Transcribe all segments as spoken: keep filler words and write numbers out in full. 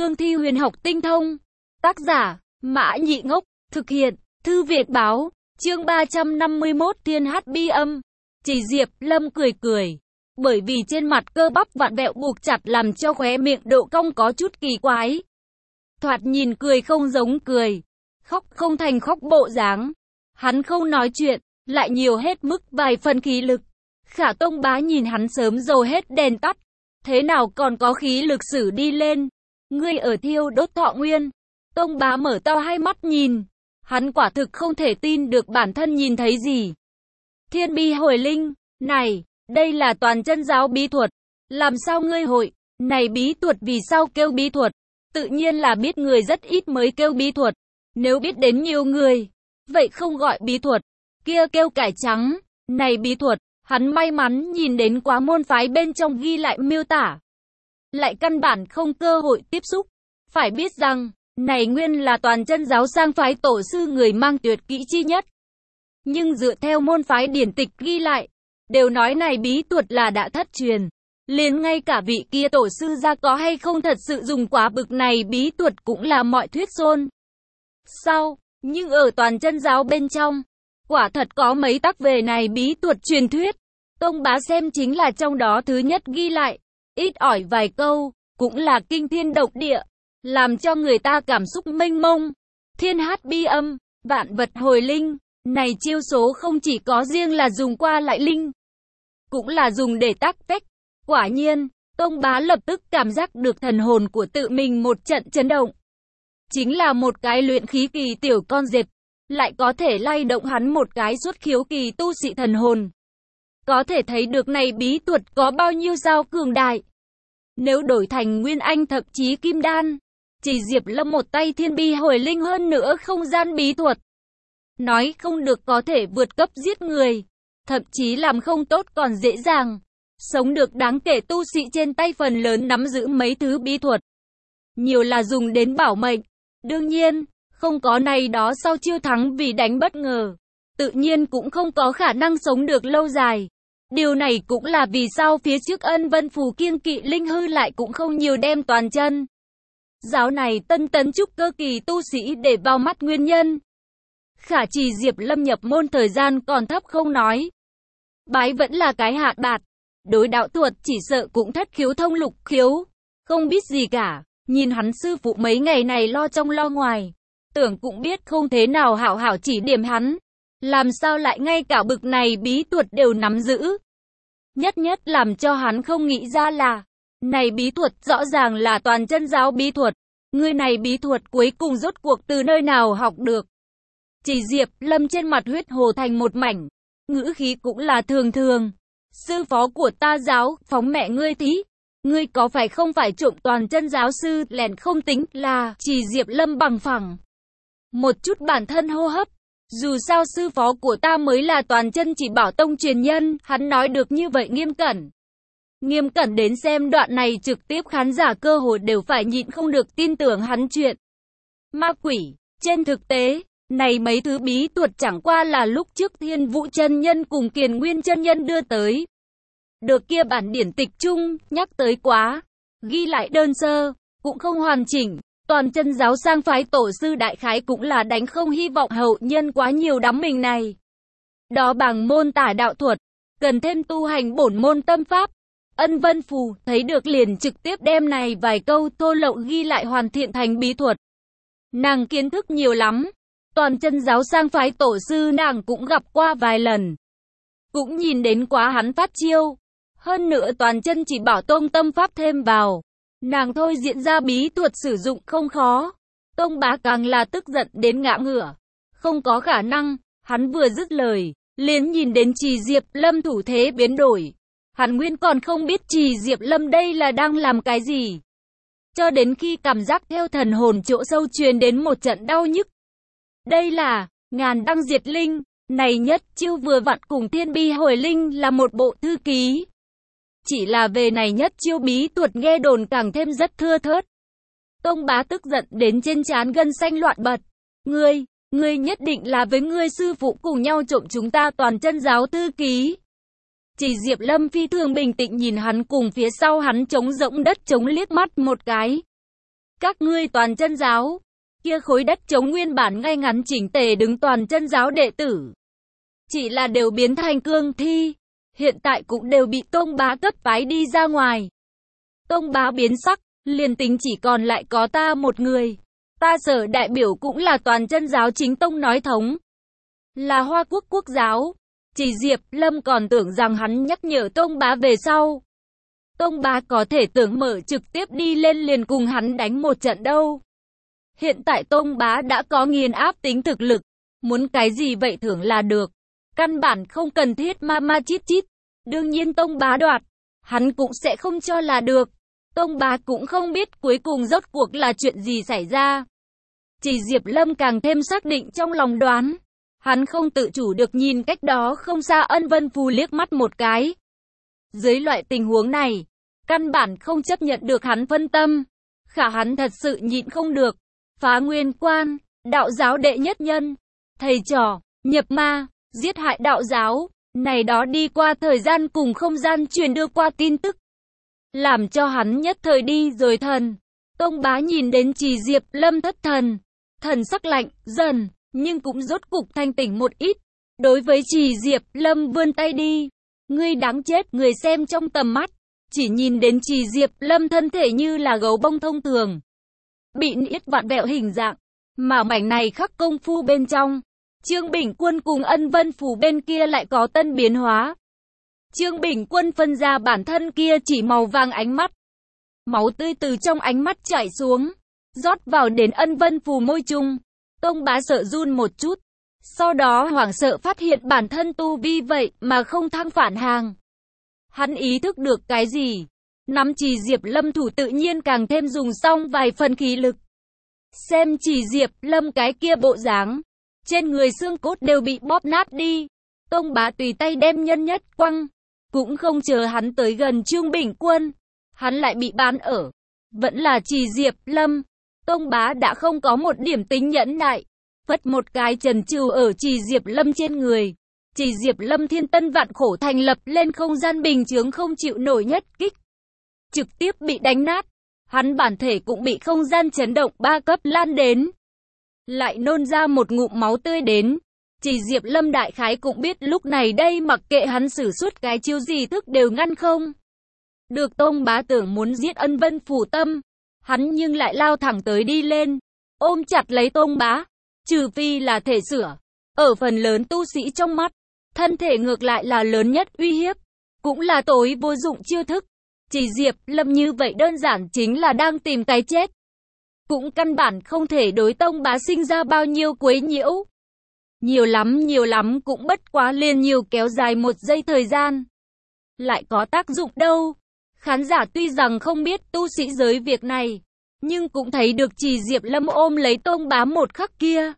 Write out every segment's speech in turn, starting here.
cương thi huyền học tinh thông. Tác giả, Mã Nhị Ngốc, thực hiện, Thư Việt Báo, chương ba trăm năm mươi mốt Thiên Hát Bi Âm. Chỉ Diệp Lâm cười cười, bởi vì trên mặt cơ bắp vặn vẹo buộc chặt làm cho khóe miệng độ cong có chút kỳ quái. Thoạt nhìn cười không giống cười, khóc không thành khóc bộ dáng. Hắn không nói chuyện, lại nhiều hết mức vài phần khí lực. Khả Tông Bá nhìn hắn sớm dầu hết đèn tắt, thế nào còn có khí lực sử đi lên. Ngươi ở thiêu đốt thọ nguyên. Tông Bá mở to hai mắt nhìn, hắn quả thực không thể tin được bản thân nhìn thấy gì. Thiên bi hồi linh, này, đây là toàn chân giáo bí thuật. Làm sao ngươi hội, này bí thuật vì sao kêu bí thuật? Tự nhiên là biết người rất ít mới kêu bí thuật. Nếu biết đến nhiều người, vậy không gọi bí thuật, kia kêu cải trắng. Này bí thuật, hắn may mắn nhìn đến quá môn phái bên trong ghi lại miêu tả, lại căn bản không cơ hội tiếp xúc. Phải biết rằng, này nguyên là toàn chân giáo sang phái tổ sư người mang tuyệt kỹ chi nhất. Nhưng dựa theo môn phái điển tịch ghi lại, đều nói này bí thuật là đã thất truyền. Liền ngay cả vị kia tổ sư ra có hay không thật sự dùng quá bực này bí thuật cũng là mọi thuyết xôn sau. Nhưng ở toàn chân giáo bên trong, quả thật có mấy tắc về này bí thuật truyền thuyết. Tông Bá xem chính là trong đó thứ nhất ghi lại, ít ỏi vài câu, cũng là kinh thiên động địa, làm cho người ta cảm xúc mênh mông. Thiên hát bi âm, vạn vật hồi linh, này chiêu số không chỉ có riêng là dùng qua lại linh, cũng là dùng để tác cách. Quả nhiên, Tông Bá lập tức cảm giác được thần hồn của tự mình một trận chấn động. Chính là một cái luyện khí kỳ tiểu con dẹp, lại có thể lay động hắn một cái xuất khiếu kỳ tu sĩ thần hồn. Có thể thấy được này bí thuật có bao nhiêu sao cường đại. Nếu đổi thành Nguyên Anh thậm chí Kim Đan, chỉ Diệp Lâm một tay thiên bi hồi linh hơn nữa không gian bí thuật, nói không được có thể vượt cấp giết người, thậm chí làm không tốt còn dễ dàng sống được đáng kể tu sĩ trên tay phần lớn nắm giữ mấy thứ bí thuật, nhiều là dùng đến bảo mệnh. Đương nhiên, không có này đó sau chiêu thắng vì đánh bất ngờ, tự nhiên cũng không có khả năng sống được lâu dài. Điều này cũng là vì sao phía trước Ân Vân Phù kiêng kỵ linh hư lại cũng không nhiều đem toàn chân giáo này tân tấn trúc cơ kỳ tu sĩ để vào mắt nguyên nhân. Khả Trì Diệp Lâm nhập môn thời gian còn thấp không nói, bái vẫn là cái hạ bạt, đối đạo thuật chỉ sợ cũng thất khiếu thông lục khiếu, không biết gì cả. Nhìn hắn sư phụ mấy ngày này lo trong lo ngoài, tưởng cũng biết không thế nào hảo hảo chỉ điểm hắn. Làm sao lại ngay cả bực này bí thuật đều nắm giữ. Nhất nhất làm cho hắn không nghĩ ra là, này bí thuật rõ ràng là toàn chân giáo bí thuật. Người này bí thuật cuối cùng rốt cuộc từ nơi nào học được. Chỉ Diệp Lâm trên mặt huyết hồ thành một mảnh, ngữ khí cũng là thường thường. Sư phó của ta giáo, phóng mẹ ngươi thí. Ngươi có phải không phải trộm toàn chân giáo sư lèn không tính là Chỉ Diệp Lâm bằng phẳng một chút bản thân hô hấp. Dù sao sư phó của ta mới là toàn chân chỉ bảo tông truyền nhân, hắn nói được như vậy nghiêm cẩn. Nghiêm cẩn đến xem đoạn này trực tiếp khán giả cơ hội đều phải nhịn không được tin tưởng hắn chuyện. Ma quỷ, trên thực tế, này mấy thứ bí thuật chẳng qua là lúc trước Thiên Vũ chân nhân cùng Kiền Nguyên chân nhân đưa tới. Được kia bản điển tịch chung, nhắc tới quá, ghi lại đơn sơ, cũng không hoàn chỉnh. Toàn chân giáo sang phái tổ sư đại khái cũng là đánh không hy vọng hậu nhân quá nhiều đắm mình này. Đó bằng môn tả đạo thuật, cần thêm tu hành bổn môn tâm pháp. Ân Vân Phù thấy được liền trực tiếp đem này vài câu thô lậu ghi lại hoàn thiện thành bí thuật. Nàng kiến thức nhiều lắm, toàn chân giáo sang phái tổ sư nàng cũng gặp qua vài lần, cũng nhìn đến quá hắn phát chiêu. Hơn nữa toàn chân chỉ bảo tông tâm pháp thêm vào, nàng thôi diễn ra bí thuật sử dụng không khó. Tông Bá càng là tức giận đến ngã ngửa. Không có khả năng, hắn vừa dứt lời, liền nhìn đến Trì Diệp Lâm thủ thế biến đổi. Hắn nguyên còn không biết Trì Diệp Lâm đây là đang làm cái gì. Cho đến khi cảm giác theo thần hồn chỗ sâu truyền đến một trận đau nhức. Đây là, ngàn đăng diệt linh, này nhất chiêu vừa vặn cùng thiên bi hồi linh là một bộ thư ký. Chỉ là về này nhất chiêu bí thuật nghe đồn càng thêm rất thưa thớt. Tông Bá tức giận đến trên trán gân xanh loạn bật. Ngươi, ngươi nhất định là với ngươi sư phụ cùng nhau trộm chúng ta toàn chân giáo thư ký. Chỉ Diệp Lâm phi thường bình tĩnh nhìn hắn cùng phía sau hắn trống rỗng đất trống liếc mắt một cái. Các ngươi toàn chân giáo. Kia khối đất trống nguyên bản ngay ngắn chỉnh tề đứng toàn chân giáo đệ tử. Chỉ là đều biến thành cương thi. Hiện tại cũng đều bị Tông Bá cấp phái đi ra ngoài. Tông Bá biến sắc, liền tính chỉ còn lại có ta một người. Ta Sở đại biểu cũng là toàn chân giáo chính tông nói thống. Là Hoa Quốc quốc giáo. Chỉ Diệp Lâm còn tưởng rằng hắn nhắc nhở Tông Bá về sau. Tông Bá có thể tưởng mở trực tiếp đi lên liền cùng hắn đánh một trận đâu. Hiện tại Tông Bá đã có nghiền áp tính thực lực. Muốn cái gì vậy thưởng là được. Căn bản không cần thiết ma ma chít chít. Đương nhiên Tông Bá đoạt. Hắn cũng sẽ không cho là được. Tông Bá cũng không biết cuối cùng rốt cuộc là chuyện gì xảy ra. Chỉ Diệp Lâm càng thêm xác định trong lòng đoán. Hắn không tự chủ được nhìn cách đó không xa Ân Vân Phù liếc mắt một cái. Dưới loại tình huống này, căn bản không chấp nhận được hắn phân tâm. Khả hắn thật sự nhịn không được. Phá nguyên quan, đạo giáo đệ nhất nhân, thầy trò, nhập ma, giết hại đạo giáo. Này đó đi qua thời gian cùng không gian truyền đưa qua tin tức. Làm cho hắn nhất thời đi rồi thần. Tông Bá nhìn đến Chỉ Diệp Lâm thất thần. Thần sắc lạnh, dần, nhưng cũng rốt cục thanh tỉnh một ít. Đối với Chỉ Diệp Lâm vươn tay đi. Ngươi đáng chết, người xem trong tầm mắt. Chỉ nhìn đến Chỉ Diệp Lâm thân thể như là gấu bông thông thường. Bị niết vặn vẹo hình dạng. Mà mảnh này khắc công phu bên trong. Trương Bình Quân cùng Ân Vân Phủ bên kia lại có tân biến hóa. Trương Bình Quân phân ra bản thân kia chỉ màu vàng ánh mắt. Máu tươi từ trong ánh mắt chảy xuống. Rót vào đến Ân Vân Phù môi chung. Tông Bá sợ run một chút. Sau đó hoảng sợ phát hiện bản thân tu vi vậy mà không thăng phản hàng. Hắn ý thức được cái gì? Nắm Chỉ Diệp Lâm thủ tự nhiên càng thêm dùng xong vài phần khí lực. Xem Chỉ Diệp Lâm cái kia bộ dáng. Trên người xương cốt đều bị bóp nát đi. Tông Bá tùy tay đem nhân nhất quăng. Cũng không chờ hắn tới gần Trương Bình Quân. Hắn lại bị bán ở. Vẫn là Chỉ Diệp Lâm. Tông Bá đã không có một điểm tính nhẫn nại. Phất một cái trần trừ ở Chỉ Diệp Lâm trên người. Chỉ Diệp Lâm thiên tân vạn khổ thành lập lên không gian bình chướng không chịu nổi nhất kích. Trực tiếp bị đánh nát. Hắn bản thể cũng bị không gian chấn động ba cấp lan đến. Lại nôn ra một ngụm máu tươi đến. Chỉ Diệp Lâm đại khái cũng biết lúc này đây mặc kệ hắn sử xuất cái chiêu gì thức đều ngăn không. Được Tông Bá tưởng muốn giết Ân Vân Phủ tâm. Hắn nhưng lại lao thẳng tới đi lên. Ôm chặt lấy Tông Bá. Trừ phi là thể sửa. Ở phần lớn tu sĩ trong mắt. Thân thể ngược lại là lớn nhất uy hiếp. Cũng là tối vô dụng chiêu thức. Chỉ Diệp Lâm như vậy đơn giản chính là đang tìm cái chết. Cũng căn bản không thể đối Tông Bá sinh ra bao nhiêu quấy nhiễu. Nhiều lắm nhiều lắm cũng bất quá liền nhiều kéo dài một giây thời gian. Lại có tác dụng đâu. Khán giả tuy rằng không biết tu sĩ giới việc này. Nhưng cũng thấy được Chỉ Diệp Lâm ôm lấy Tông Bá một khắc kia.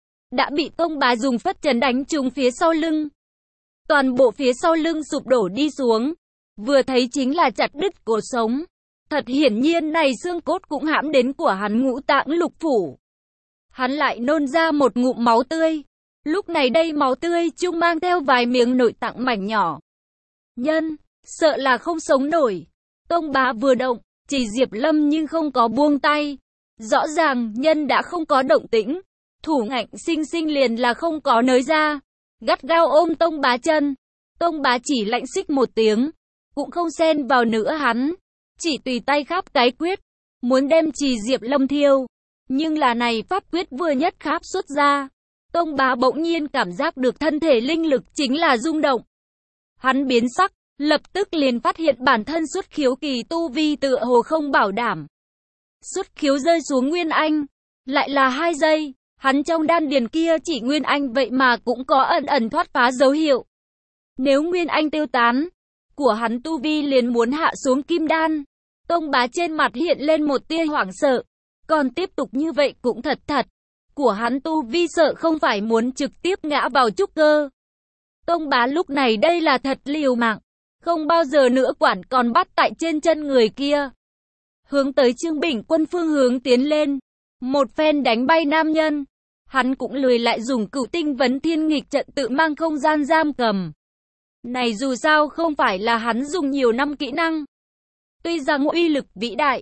Đã bị Tông Bá dùng phất trần đánh trúng phía sau lưng. Toàn bộ phía sau lưng sụp đổ đi xuống. Vừa thấy chính là chặt đứt cổ sống. Thật hiển nhiên này xương cốt cũng hãm đến của hắn ngũ tạng lục phủ. Hắn lại nôn ra một ngụm máu tươi. Lúc này đây máu tươi chung mang theo vài miếng nội tạng mảnh nhỏ. Nhân, sợ là không sống nổi. Tông Bá vừa động, Chỉ Diệp Lâm nhưng không có buông tay. Rõ ràng nhân đã không có động tĩnh. Thủ ngạnh sinh sinh liền là không có nới ra. Gắt gao ôm Tông Bá chân. Tông Bá chỉ lạnh xích một tiếng. Cũng không xen vào nữa hắn. Chỉ tùy tay khắp cái quyết. Muốn đem Chỉ Diệp Lâm thiêu. Nhưng là này pháp quyết vừa nhất kháp xuất ra. Tông Bá bỗng nhiên cảm giác được thân thể linh lực chính là rung động. Hắn biến sắc, lập tức liền phát hiện bản thân xuất khiếu kỳ tu vi tựa hồ không bảo đảm. Xuất khiếu rơi xuống Nguyên Anh, lại là hai giây, hắn trong đan điền kia chỉ Nguyên Anh vậy mà cũng có ẩn ẩn thoát phá dấu hiệu. Nếu Nguyên Anh tiêu tán, của hắn tu vi liền muốn hạ xuống kim đan. Tông Bá trên mặt hiện lên một tia hoảng sợ, còn tiếp tục như vậy cũng thật thật. Của hắn tu vi sợ không phải muốn trực tiếp ngã vào trúc cơ. Tông Bá lúc này đây là thật liều mạng, không bao giờ nữa quản còn bắt tại trên chân người kia. Hướng tới Trương Bình Quân phương hướng tiến lên, một phen đánh bay nam nhân. Hắn cũng lười lại dùng cửu tinh vấn thiên nghịch trận tự mang không gian giam cầm. Này dù sao không phải là hắn dùng nhiều năm kỹ năng. Tuy rằng uy lực vĩ đại,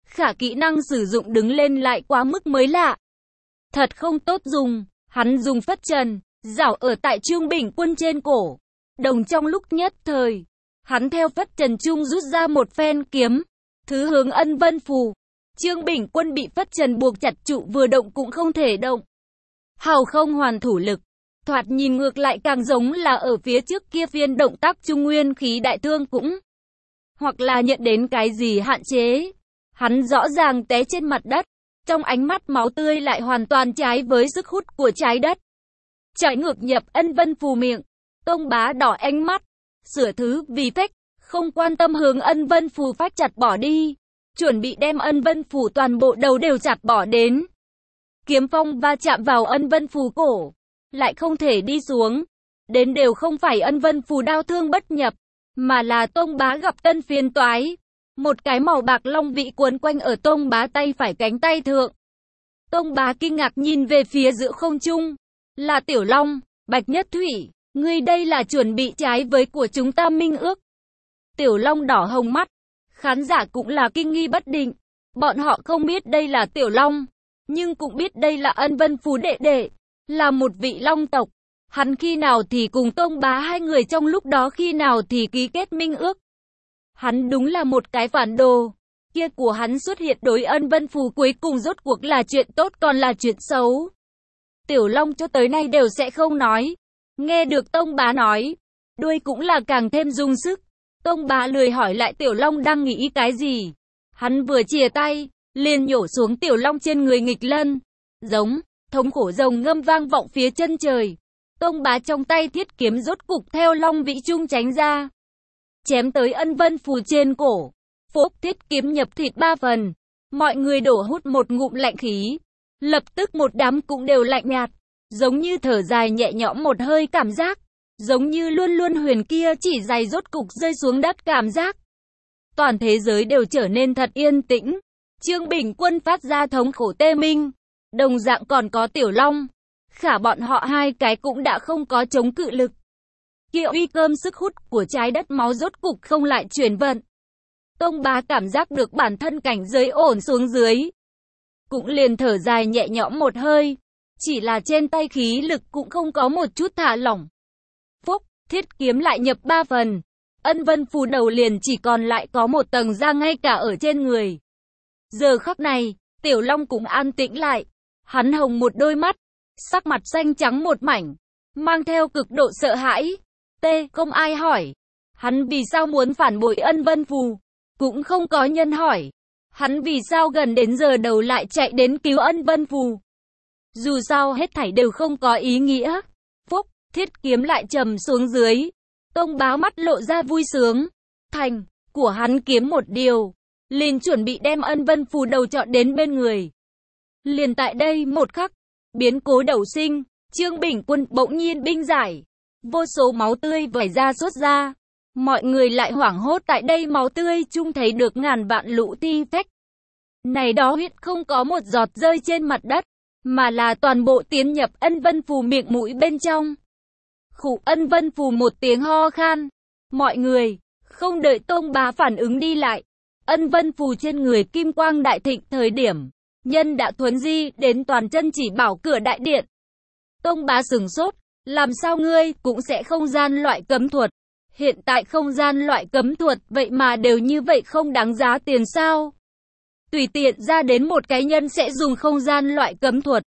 khả kỹ năng sử dụng đứng lên lại quá mức mới lạ. Thật không tốt dùng, hắn dùng phất trần, giảo ở tại Trương Bình Quân trên cổ. Đồng trong lúc nhất thời, hắn theo phất trần trung rút ra một phen kiếm, thứ hướng Ân Vân Phù. Trương Bình Quân bị phất trần buộc chặt trụ, vừa động cũng không thể động. Hào không hoàn thủ lực, thoạt nhìn ngược lại càng giống là ở phía trước kia phiên động tác trung nguyên khí đại thương cũng, hoặc là nhận đến cái gì hạn chế. Hắn rõ ràng té trên mặt đất, trong ánh mắt máu tươi lại hoàn toàn trái với sức hút của trái đất. Trái ngược nhập Ân Vân Phù miệng, Tông Bá đỏ ánh mắt, sửa thứ vì phách, không quan tâm hướng Ân Vân Phù phách chặt bỏ đi, chuẩn bị đem Ân Vân Phù toàn bộ đầu đều chặt bỏ đến. Kiếm phong va chạm vào Ân Vân Phù cổ, lại không thể đi xuống. Đến đều không phải Ân Vân Phù đau thương bất nhập, mà là Tông Bá gặp tân phiền toái. Một cái màu bạc long vị cuốn quanh ở Tông Bá tay phải cánh tay thượng. Tông Bá kinh ngạc nhìn về phía giữa không trung. Là Tiểu Long, Bạch Nhất Thủy, ngươi đây là chuẩn bị trái với của chúng ta minh ước. Tiểu Long đỏ hồng mắt, khán giả cũng là kinh nghi bất định. Bọn họ không biết đây là Tiểu Long, nhưng cũng biết đây là Ân Vân Phù đệ đệ, là một vị long tộc. Hắn khi nào thì cùng Tông Bá hai người trong lúc đó khi nào thì ký kết minh ước. Hắn đúng là một cái phản đồ. Kia của hắn xuất hiện đối Ân Vân Phù cuối cùng rốt cuộc là chuyện tốt còn là chuyện xấu. Tiểu Long cho tới nay đều sẽ không nói. Nghe được Tông Bá nói, đuôi cũng là càng thêm dùng sức. Tông Bá lười hỏi lại Tiểu Long đang nghĩ cái gì. Hắn vừa chìa tay, liền nhổ xuống Tiểu Long trên người nghịch lân. Giống, thống khổ rồng ngâm vang vọng phía chân trời. Tông Bá trong tay thiết kiếm rốt cục theo long vĩ trung tránh ra, chém tới Ân Vân Phù trên cổ. Phốp, thiết kiếm nhập thịt ba phần. Mọi người đổ hút một ngụm lạnh khí. Lập tức một đám cũng đều lạnh nhạt, giống như thở dài nhẹ nhõm một hơi cảm giác, giống như luôn luôn huyền kia chỉ dài rốt cục rơi xuống đất cảm giác. Toàn thế giới đều trở nên thật yên tĩnh. Trương Bình Quân phát ra thống khổ tê minh, đồng dạng còn có Tiểu Long, khả bọn họ hai cái cũng đã không có chống cự lực. Kia uy cơm sức hút của trái đất máu rốt cục không lại chuyển vận. Tông Bá cảm giác được bản thân cảnh giới ổn xuống dưới, cũng liền thở dài nhẹ nhõm một hơi, chỉ là trên tay khí lực cũng không có một chút thả lỏng. Phúc, thiết kiếm lại nhập ba phần. Ân Vân Phù đầu liền chỉ còn lại có một tầng da ngay cả ở trên người. Giờ khắc này, Tiểu Long cũng an tĩnh lại. Hắn hồng một đôi mắt, sắc mặt xanh trắng một mảnh, mang theo cực độ sợ hãi. T, không ai hỏi. Hắn vì sao muốn phản bội Ân Vân Phù? Cũng không có nhân hỏi. Hắn vì sao gần đến giờ đầu lại chạy đến cứu Ân Vân Phù? Dù sao hết thảy đều không có ý nghĩa. Phúc, thiết kiếm lại trầm xuống dưới. Tông Bá mắt lộ ra vui sướng. Thành của hắn kiếm một điều, liền chuẩn bị đem Ân Vân Phù đầu chọn đến bên người. Liền tại đây một khắc, biến cố đầu sinh, Trương Bình Quân bỗng nhiên binh giải. Vô số máu tươi vẩy ra xuất ra. Mọi người lại hoảng hốt tại đây máu tươi chung thấy được ngàn vạn lũ ti phách. Này đó huyết không có một giọt rơi trên mặt đất, mà là toàn bộ tiến nhập Ân Vân Phù miệng mũi bên trong. Khụ, Ân Vân Phù một tiếng ho khan. Mọi người, không đợi Tông Bá phản ứng đi lại. Ân Vân Phù trên người kim quang đại thịnh thời điểm, nhân đã thuấn di đến toàn chân chỉ bảo cửa đại điện. Tông Bá sửng sốt, làm sao ngươi cũng sẽ không gian loại cấm thuật. Hiện tại không gian loại cấm thuật vậy mà đều như vậy không đáng giá tiền sao? Tùy tiện ra đến một cái nhân sẽ dùng không gian loại cấm thuật.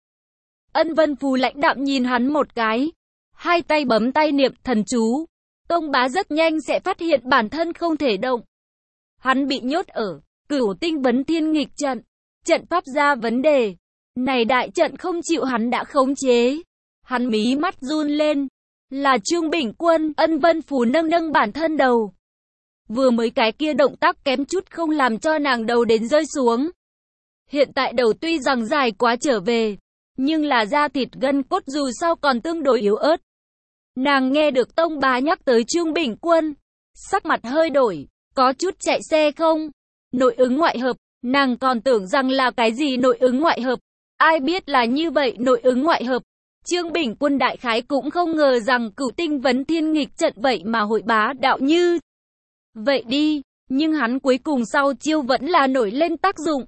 Ân Vân Phù lãnh đạm nhìn hắn một cái, hai tay bấm tay niệm thần chú. Tông Bá rất nhanh sẽ phát hiện bản thân không thể động. Hắn bị nhốt ở Cửu Tinh Vấn Thiên Nghịch trận, trận pháp ra vấn đề. Này đại trận không chịu hắn đã khống chế. Hắn mí mắt run lên. Là Trương Bình Quân. Ân Vân Phù nâng nâng bản thân đầu. Vừa mới cái kia động tác kém chút không làm cho nàng đầu đến rơi xuống. Hiện tại đầu tuy rằng dài quá trở về, nhưng là da thịt gân cốt dù sao còn tương đối yếu ớt. Nàng nghe được Tông Bá nhắc tới Trương Bình Quân, sắc mặt hơi đổi, có chút chạy xe không? Nội ứng ngoại hợp, nàng còn tưởng rằng là cái gì nội ứng ngoại hợp, ai biết là như vậy nội ứng ngoại hợp. Trương Bình Quân đại khái cũng không ngờ rằng Cửu Tinh Vấn Thiên Nghịch trận vậy mà hội bá đạo như vậy đi. nhưng hắn cuối cùng sau chiêu vẫn là nổi lên tác dụng.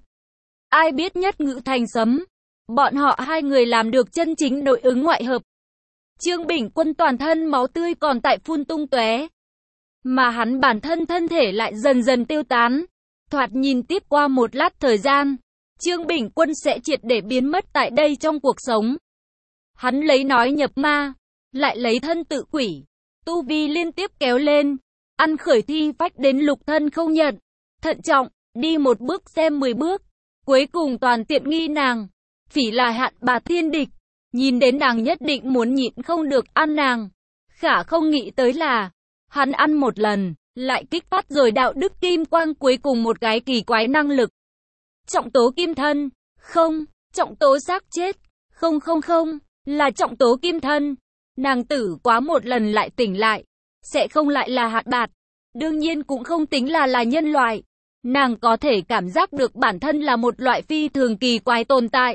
Ai biết nhất ngữ thành sấm, bọn họ hai người làm được chân chính nội ứng ngoại hợp. Trương Bỉnh Quân toàn thân máu tươi còn tại phun tung tóe, mà hắn bản thân thân thể lại dần dần tiêu tán. Thoạt nhìn tiếp qua một lát thời gian, Trương Bỉnh Quân sẽ triệt để biến mất tại đây trong cuộc sống. Hắn lấy nói nhập ma, lại lấy thân tự quỷ, tu vi liên tiếp kéo lên, ăn khởi thi phách đến lục thân không nhận, thận trọng, đi một bước xem mười bước, cuối cùng toàn tiện nghi nàng. Phỉ là hạn bà thiên địch, nhìn đến nàng nhất định muốn nhịn không được ăn nàng. Khả không nghĩ tới là, hắn ăn một lần, lại kích phát rồi đạo đức kim quang cuối cùng một cái kỳ quái năng lực. Trọng tố kim thân, không, trọng tố xác chết, không không không, là trọng tố kim thân. Nàng tử quá một lần lại tỉnh lại, sẽ không lại là hạt bạt, đương nhiên cũng không tính là là nhân loại. Nàng có thể cảm giác được bản thân là một loại phi thường kỳ quái tồn tại.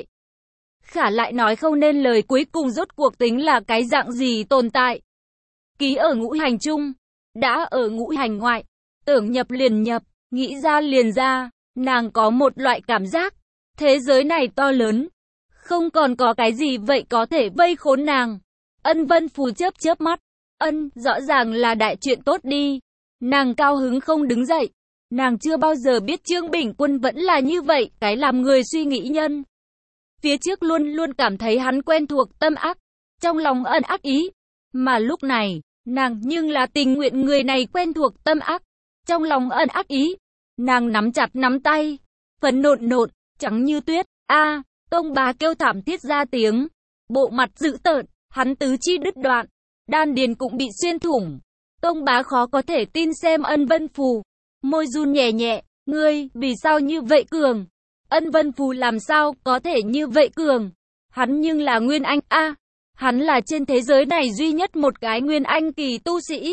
Khả lại nói không nên lời cuối cùng rốt cuộc tính là cái dạng gì tồn tại. Ký ở ngũ hành chung, đã ở ngũ hành ngoại, tưởng nhập liền nhập, nghĩ ra liền ra. Nàng có một loại cảm giác, thế giới này to lớn, không còn có cái gì vậy có thể vây khốn nàng. Ân Vân Phù chớp chớp mắt, ân, rõ ràng là đại chuyện tốt đi. Nàng cao hứng không đứng dậy, nàng chưa bao giờ biết Trương Bỉnh Quân vẫn là như vậy, cái làm người suy nghĩ nhân. Phía trước luôn luôn cảm thấy hắn quen thuộc tâm ác, trong lòng ân ác ý, mà lúc này, nàng nhưng là tình nguyện người này quen thuộc tâm ác, trong lòng ân ác ý. Nàng nắm chặt nắm tay, phấn nộn nộn, trắng như tuyết. A, à, Tông Bá kêu thảm thiết ra tiếng, bộ mặt dữ tợn, hắn tứ chi đứt đoạn, đan điền cũng bị xuyên thủng. Tông Bá khó có thể tin xem Ân Vân Phù, môi run nhẹ nhẹ, ngươi, vì sao như vậy cường? Ân Vân Phù làm sao có thể như vậy cường? Hắn nhưng là Nguyên Anh, a, à, hắn là trên thế giới này duy nhất một cái Nguyên Anh kỳ tu sĩ.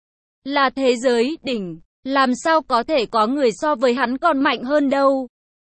Là thế giới đỉnh. Làm sao có thể có người so với hắn còn mạnh hơn đâu.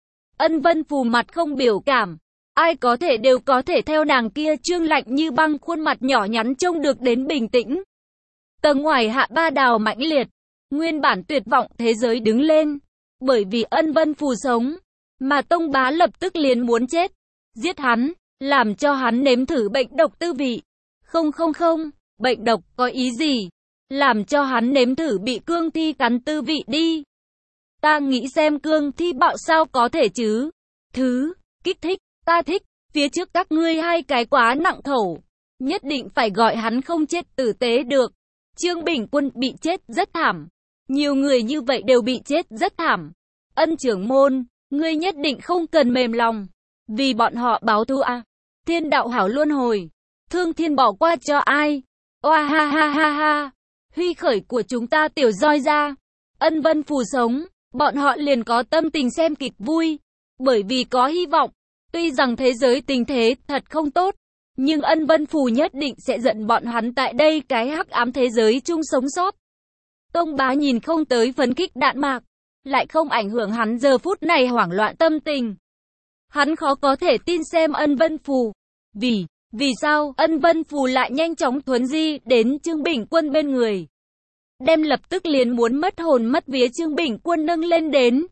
Ân Vân Phù mặt không biểu cảm. Ai có thể đều có thể theo nàng kia trương lạnh như băng khuôn mặt nhỏ nhắn trông được đến bình tĩnh. Tầng ngoài hạ ba đào mãnh liệt. Nguyên bản tuyệt vọng thế giới đứng lên. Bởi vì Ân Vân Phù sống. Mà Tông Bá lập tức liền muốn chết. Giết hắn. Làm cho hắn nếm thử bệnh độc tư vị. Không không không. Bệnh độc có ý gì? Làm cho hắn nếm thử bị cương thi cắn tư vị đi. Ta nghĩ xem cương thi bạo sao có thể chứ. Thứ, kích thích, ta thích. Phía trước các ngươi hai cái quá nặng khẩu. Nhất định phải gọi hắn không chết tử tế được. Trương Bỉnh Quân bị chết rất thảm. Nhiều người như vậy đều bị chết rất thảm. Ân trưởng môn, ngươi nhất định không cần mềm lòng. Vì bọn họ báo thù à. Thiên đạo hảo luân hồi. Thương thiên bỏ qua cho ai. Oa ha ha ha ha. Huy khởi của chúng ta tiểu roi ra. Ân Vân Phù sống, bọn họ liền có tâm tình xem kịch vui. Bởi vì có hy vọng. Tuy rằng thế giới tình thế thật không tốt, nhưng Ân Vân Phù nhất định sẽ giận bọn hắn tại đây cái hắc ám thế giới chung sống sót. Tông Bá nhìn không tới phấn khích đạn mạc, lại không ảnh hưởng hắn giờ phút này hoảng loạn tâm tình. Hắn khó có thể tin xem Ân Vân Phù. Vì, vì sao Ân Vân Phù lại nhanh chóng thuấn di đến Trương Bỉnh Quân bên người. Đem lập tức liền muốn mất hồn mất vía Trương Bỉnh Quân nâng lên đến.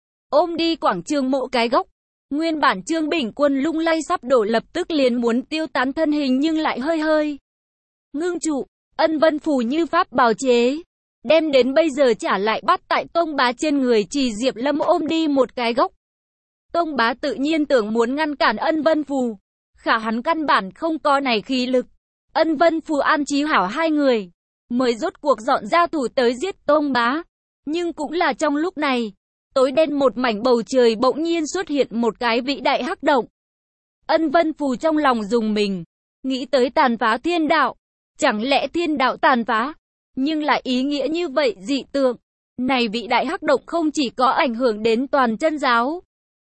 Ôm đi quảng trường mộ cái gốc. Nguyên bản Trương Bỉnh Quân lung lay sắp đổ lập tức liền muốn tiêu tán thân hình nhưng lại hơi hơi ngưng trụ. Ân Vân Phù như pháp bào chế. Đem đến bây giờ trả lại bắt tại Tông Bá trên người chỉ Diệp Lâm ôm đi một cái gốc. Tông Bá tự nhiên tưởng muốn ngăn cản Ân Vân Phù. Khả hắn căn bản không có này khí lực. Ân Vân Phù an trí hảo hai người. Mới rốt cuộc dọn ra thủ tới giết Tông Bá. Nhưng cũng là trong lúc này. Tối đen một mảnh bầu trời bỗng nhiên xuất hiện một cái vĩ đại hắc động. Ân Vân Phù trong lòng dùng mình. Nghĩ tới tàn phá thiên đạo. Chẳng lẽ thiên đạo tàn phá? Nhưng lại ý nghĩa như vậy dị tượng. Này vĩ đại hắc động không chỉ có ảnh hưởng đến toàn chân giáo.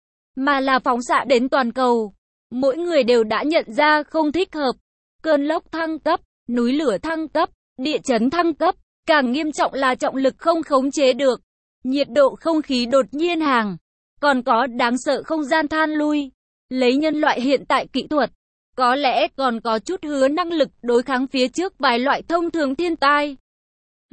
Mà là phóng xạ đến toàn cầu. Mỗi người đều đã nhận ra không thích hợp. Cơn lốc thăng cấp, núi lửa thăng cấp, địa chấn thăng cấp. Càng nghiêm trọng là trọng lực không khống chế được. Nhiệt độ không khí đột nhiên hàng. Còn có đáng sợ không gian than lui. Lấy nhân loại hiện tại kỹ thuật. Có lẽ còn có chút hứa năng lực đối kháng phía trước vài loại thông thường thiên tai.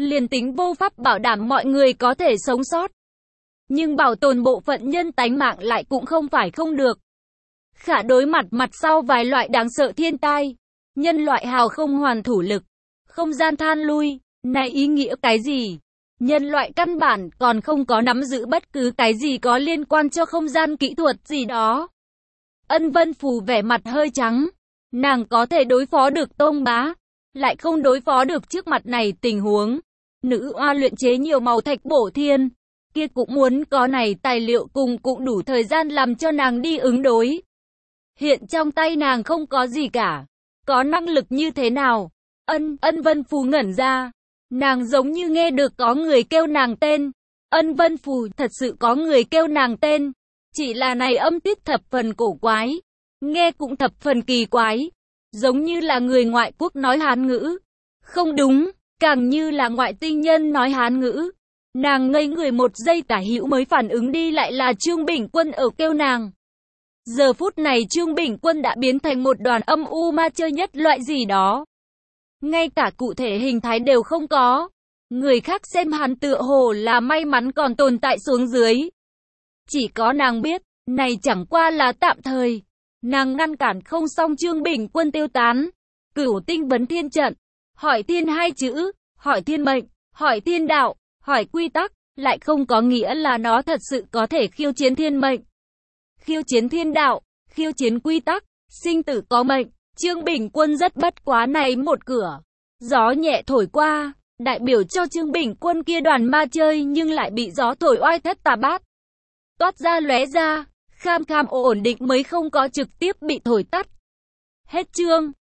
liền tính vô pháp bảo đảm mọi người có thể sống sót. Nhưng bảo tồn bộ phận nhân tánh mạng lại cũng không phải không được. Khả đối mặt mặt sau vài loại đáng sợ thiên tai, nhân loại hào không hoàn thủ lực, không gian than lui, này ý nghĩa cái gì? Nhân loại căn bản còn không có nắm giữ bất cứ cái gì có liên quan cho không gian kỹ thuật gì đó. Ân Vân Phù vẻ mặt hơi trắng, nàng có thể đối phó được Tông Bá, lại không đối phó được trước mặt này tình huống. Nữ oa luyện chế nhiều màu thạch bổ thiên, kia cũng muốn có này tài liệu cùng cũng đủ thời gian làm cho nàng đi ứng đối. Hiện trong tay nàng không có gì cả, có năng lực như thế nào? Ân, Ân Vân Phù ngẩn ra, nàng giống như nghe được có người kêu nàng tên. Ân Vân Phù, thật sự có người kêu nàng tên, chỉ là này âm tiết thập phần cổ quái, nghe cũng thập phần kỳ quái, giống như là người ngoại quốc nói Hán ngữ. Không đúng, càng như là ngoại tinh nhân nói Hán ngữ. Nàng ngây người một giây tả hữu mới phản ứng đi lại là Trương Bình Quân ở kêu nàng. Giờ phút này Trương Bình Quân đã biến thành một đoàn âm u ma chơi nhất loại gì đó. Ngay cả cụ thể hình thái đều không có. Người khác xem hắn tựa hồ là may mắn còn tồn tại xuống dưới. Chỉ có nàng biết, này chẳng qua là tạm thời. Nàng ngăn cản không xong Trương Bình Quân tiêu tán. Cửu tinh vấn thiên trận, hỏi thiên hai chữ, hỏi thiên mệnh, hỏi thiên đạo, hỏi quy tắc, lại không có nghĩa là nó thật sự có thể khiêu chiến thiên mệnh, khiêu chiến thiên đạo, khiêu chiến quy tắc, sinh tử có mệnh. Trương Bình Quân rất bất quá này một cửa. Gió nhẹ thổi qua, đại biểu cho Trương Bình Quân kia đoàn ma chơi nhưng lại bị gió thổi oai thất tà bát. Toát ra lóe ra, kham kham ổn định mới không có trực tiếp bị thổi tắt. Hết chương.